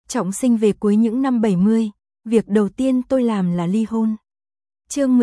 Trọng sinh về cuối những năm 70, việc đầu tiên tôi làm là ly hôn. Chương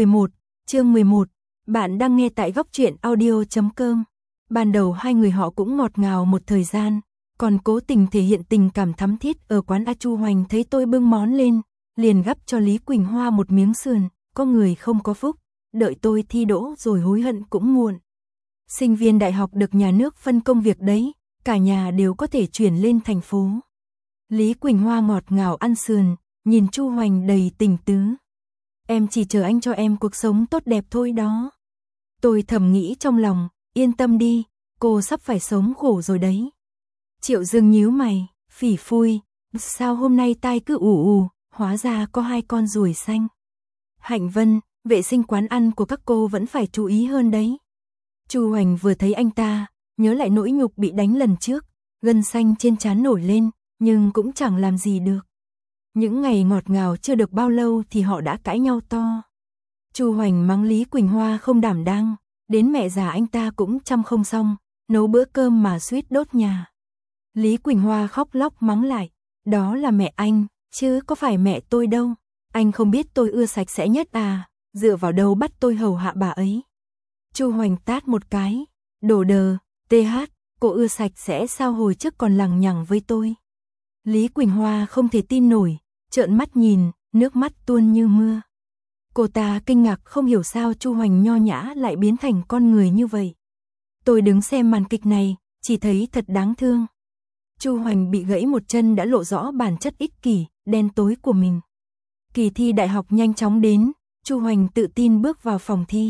11, bạn đang nghe tại góc truyện audio.com. Ban đầu hai người họ cũng ngọt ngào một thời gian, còn cố tình thể hiện tình cảm thắm thiết. Ở quán Chu Hoành thấy tôi bưng món lên, liền gắp cho Lý Quỳnh Hoa một miếng sườn. Có người không có phúc, đợi tôi thi đỗ rồi hối hận cũng muộn. Sinh viên đại học được nhà nước phân công việc đấy, cả nhà đều có thể chuyển lên thành phố. Lý Quỳnh Hoa ngọt ngào ăn sườn, nhìn Chu Hoành đầy tình tứ. Em chỉ chờ anh cho em cuộc sống tốt đẹp thôi đó. Tôi thầm nghĩ trong lòng, yên tâm đi, cô sắp phải sống khổ rồi đấy. Triệu Dương nhíu mày, phỉ phui, sao hôm nay tai cứ ù, hóa ra có hai con ruồi xanh. Hạnh Vân, vệ sinh quán ăn của các cô vẫn phải chú ý hơn đấy. Chu Hoành vừa thấy anh ta, nhớ lại nỗi nhục bị đánh lần trước, gân xanh trên trán nổi lên, nhưng cũng chẳng làm gì được. Những ngày ngọt ngào chưa được bao lâu thì họ đã cãi nhau to. Chu Hoành mắng Lý Quỳnh Hoa không đảm đang, đến mẹ già anh ta cũng chăm không xong, nấu bữa cơm mà suýt đốt nhà. Lý Quỳnh Hoa khóc lóc mắng lại, đó là mẹ anh, chứ có phải mẹ tôi đâu. Anh không biết tôi ưa sạch sẽ nhất à, dựa vào đâu bắt tôi hầu hạ bà ấy. Chu Hoành tát một cái, đồ đờ, TH, cô ưa sạch sẽ sao hồi trước còn lằng nhằng với tôi. Lý Quỳnh Hoa không thể tin nổi, trợn mắt nhìn, nước mắt tuôn như mưa. Cô ta kinh ngạc không hiểu sao Chu Hoành nho nhã lại biến thành con người như vậy. Tôi đứng xem màn kịch này, chỉ thấy thật đáng thương. Chu Hoành bị gãy một chân đã lộ rõ bản chất ích kỷ, đen tối của mình. Kỳ thi đại học nhanh chóng đến, Chu Hoành tự tin bước vào phòng thi.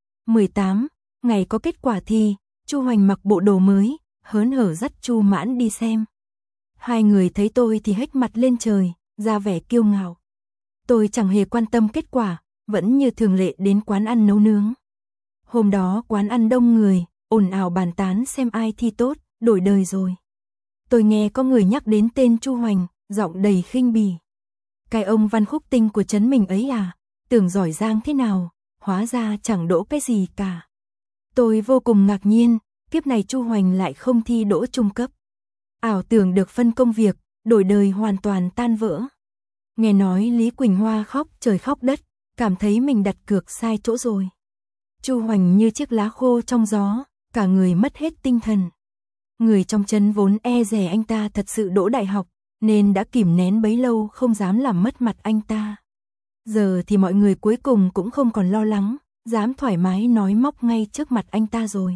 18, ngày có kết quả thi, Chu Hoành mặc bộ đồ mới, hớn hở dắt Chu Mãn đi xem. Hai người thấy tôi thì hếch mặt lên trời, ra vẻ kiêu ngạo. Tôi chẳng hề quan tâm kết quả, vẫn như thường lệ đến quán ăn nấu nướng. Hôm đó quán ăn đông người, ồn ào bàn tán xem ai thi tốt, đổi đời rồi. Tôi nghe có người nhắc đến tên Chu Hoành, giọng đầy khinh bỉ. Cái ông Văn Khúc Tinh của trấn mình ấy à, tưởng giỏi giang thế nào, hóa ra chẳng đỗ cái gì cả. Tôi vô cùng ngạc nhiên, kiếp này Chu Hoành lại không thi đỗ trung cấp. Ảo tưởng được phân công việc, đổi đời hoàn toàn tan vỡ. Nghe nói Lý Quỳnh Hoa khóc trời khóc đất, cảm thấy mình đặt cược sai chỗ rồi. Chu Hoành như chiếc lá khô trong gió, cả người mất hết tinh thần. Người trong trấn vốn e dè anh ta thật sự đỗ đại học, nên đã kìm nén bấy lâu không dám làm mất mặt anh ta. Giờ thì mọi người cuối cùng cũng không còn lo lắng, dám thoải mái nói móc ngay trước mặt anh ta rồi.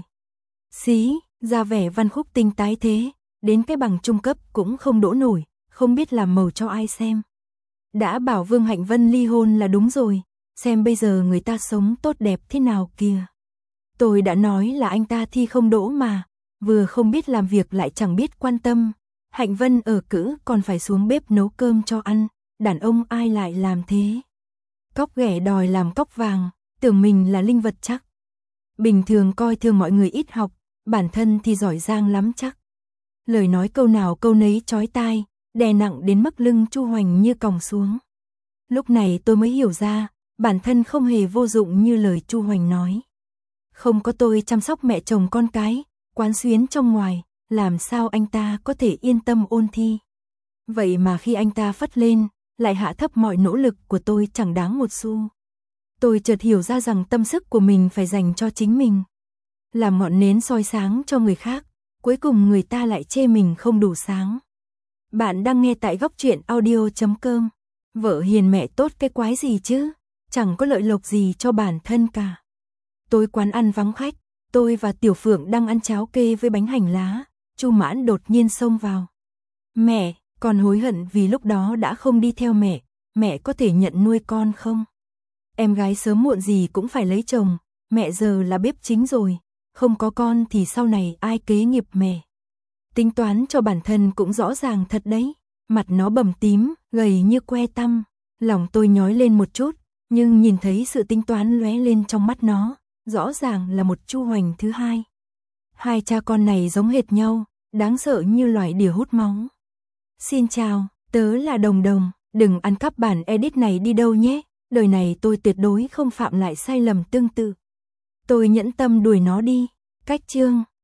Xí, ra vẻ Văn Khúc Tinh tái thế, đến cái bằng trung cấp cũng không đỗ nổi, không biết làm màu cho ai xem. Đã bảo Vương Hạnh Vân ly hôn là đúng rồi, xem bây giờ người ta sống tốt đẹp thế nào kìa. Tôi đã nói là anh ta thi không đỗ mà, vừa không biết làm việc lại chẳng biết quan tâm. Hạnh Vân ở cữ còn phải xuống bếp nấu cơm cho ăn, đàn ông ai lại làm thế. Cóc ghẻ đòi làm cóc vàng, tưởng mình là linh vật chắc. Bình thường coi thường mọi người ít học, bản thân thì giỏi giang lắm chắc. Lời nói câu nào câu nấy chói tai, đè nặng đến mức lưng Chu Hoành như còng xuống. Lúc này tôi mới hiểu ra, bản thân không hề vô dụng như lời Chu Hoành nói. Không có tôi chăm sóc mẹ chồng con cái, quán xuyến trong ngoài, làm sao anh ta có thể yên tâm ôn thi. Vậy mà khi anh ta phất lên, lại hạ thấp mọi nỗ lực của tôi chẳng đáng một xu. Tôi chợt hiểu ra rằng tâm sức của mình phải dành cho chính mình. Làm ngọn nến soi sáng cho người khác, cuối cùng người ta lại chê mình không đủ sáng. Bạn đang nghe tại góc truyện audio.com. Vợ hiền mẹ tốt cái quái gì chứ, chẳng có lợi lộc gì cho bản thân cả. Tối quán ăn vắng khách, tôi và Tiểu Phượng đang ăn cháo kê với bánh hành lá, Chu Mãn đột nhiên xông vào. Mẹ, con hối hận vì lúc đó đã không đi theo mẹ có thể nhận nuôi con không? Em gái sớm muộn gì cũng phải lấy chồng, mẹ giờ là bếp chính rồi, không có con thì sau này ai kế nghiệp mẹ. Tính toán cho bản thân cũng rõ ràng thật đấy, mặt nó bầm tím, gầy như que tăm, lòng tôi nhói lên một chút, nhưng nhìn thấy sự tính toán lóe lên trong mắt nó, rõ ràng là một Chu Hoành thứ hai. Hai cha con này giống hệt nhau, đáng sợ như loài đỉa hút máu. Xin chào, tớ là Đồng Đồng, đừng ăn cắp bản edit này đi đâu nhé, đời này tôi tuyệt đối không phạm lại sai lầm tương tự. Tôi nhẫn tâm đuổi nó đi. Cách chương